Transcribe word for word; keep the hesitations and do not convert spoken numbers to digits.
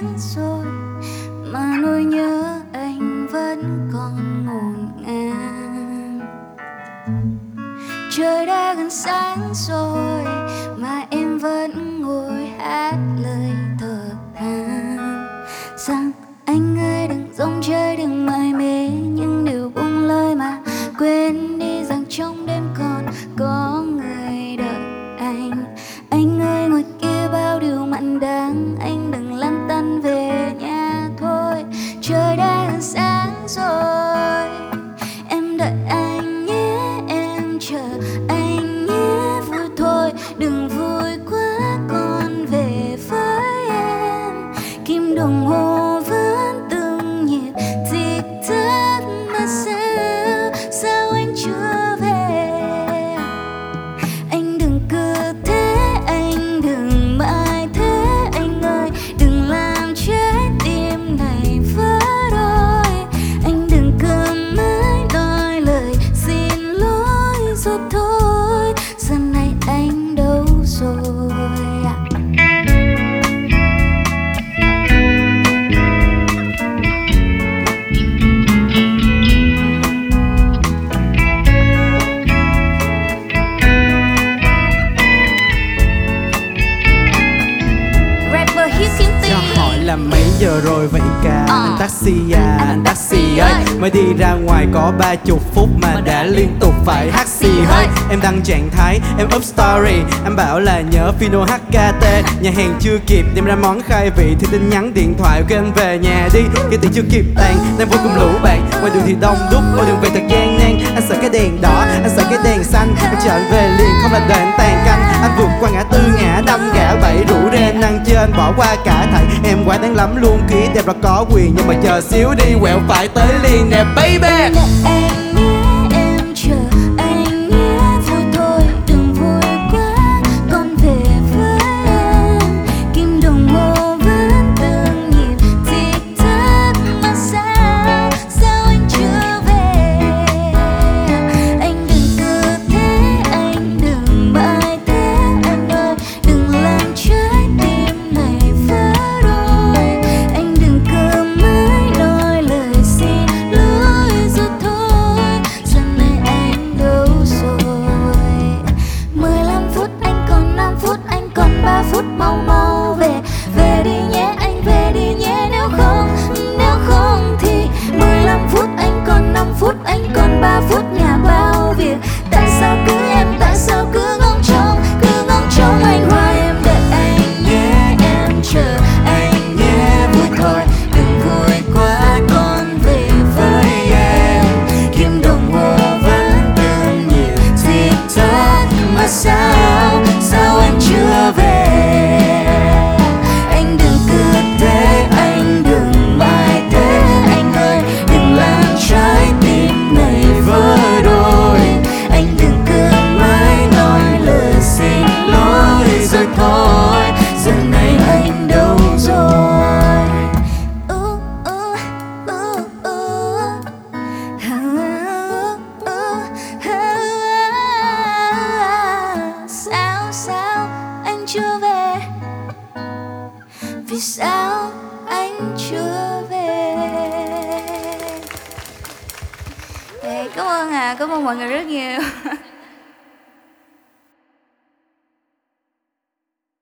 sáng rồi mà nỗi nhớ anh vẫn còn ngổn ngang. Trời đã gần sáng rồi mà em vẫn ngồi hát lời thở than rằng anh ơi đừng rong chơi đừng mải mê, nhưng điều buông lời mà quên đi rằng trong đêm còn có người đợi anh. Anh ơi ngoài kia bao điều mặn đắng, anh đừng lăn tăn về nhà thôi. Trời đã gần sáng rồi em đợi anh nhé, em chờ anh nhé, vui thôi đừng vui quá còn về với em. Kim đồng hồ vẫn từng nhịp tích tắc mà sao sao anh chưa về. Anh đừng cứ thế, anh đừng mãi thế, anh ơi đừng làm trái tim này vỡ đôi. Anh đừng cứ mãi nói lời xin lỗi rồi thôi, giờ này anh đâu rồi à? Rapper Hiếu Kim Ti. Cho hỏi là mấy giờ rồi vậy cả Ờ. anh taxi à, anh taxi ơi, mới đi ra ngoài có ba chục phút mà đã liên tục phải hát xì hơi. Em đăng trạng thái, em up story, em bảo là nhớ Fino hát ca tê. Nhà hàng chưa kịp đem ra món khai vị thì tin nhắn điện thoại kêu anh về nhà đi. Cái tiệc chưa kịp tàn, đang vui cùng lũ bạn, ngoài đường thì đông đúc, ngoài đường về thật gian nan. Anh sợ cái đèn đỏ, anh sợ cái đèn xanh, em chờ anh về liền không là đợi anh tàn canh. Anh vượt qua ngã tư ngã đâm ngã bảy rủ rê năng trên bỏ qua cả thảy. Em quá đáng lắm luôn, ký đẹp là có quyền nhưng mà chờ xíu đi, quẹo phải tới liền nè baby. Đợi anh nhé, em chờ anh nhé, vui thôi đừng vui quá còn về với em. Kim đồng hồ vẫn từng nhịp tích tắc mà sao sao anh chưa về. Anh đừng cứ thế, anh đừng mãi thế, anh ơi đừng làm trái tim này vỡ đôi. Anh đừng cứ mãi nói lời xin lỗi rồi thôi, giờ này anh đâu rồi. Mười lăm phút anh còn năm phút anh còn ba phút, mau mau về về đi nhé, anh về đi nhé, nếu không nếu không thì mười lăm phút anh còn năm phút anh còn ba phút, nhà bao việc. Tại sao cứ em tại sao cứ ngóng trông cứ ngóng trông anh hoài. Em đợi anh nhé, em chờ anh nhé, vui thôi đừng vui quá còn về với em. Kim đồng hồ vẫn từng nhịp tích tắc mà sao sao anh chưa về. Anh đừng cứ thế, anh đừng mãi thế, anh ơi đừng làm trái tim này vỡ đôi. Anh đừng cứ mãi nói lời xin lỗi rồi thôi, giờ này anh đâu rồi. Uh, uh, uh, uh. Sao sao anh chưa về, vì sao anh chưa về. Cảm ơn à, cảm ơn mọi người rất nhiều.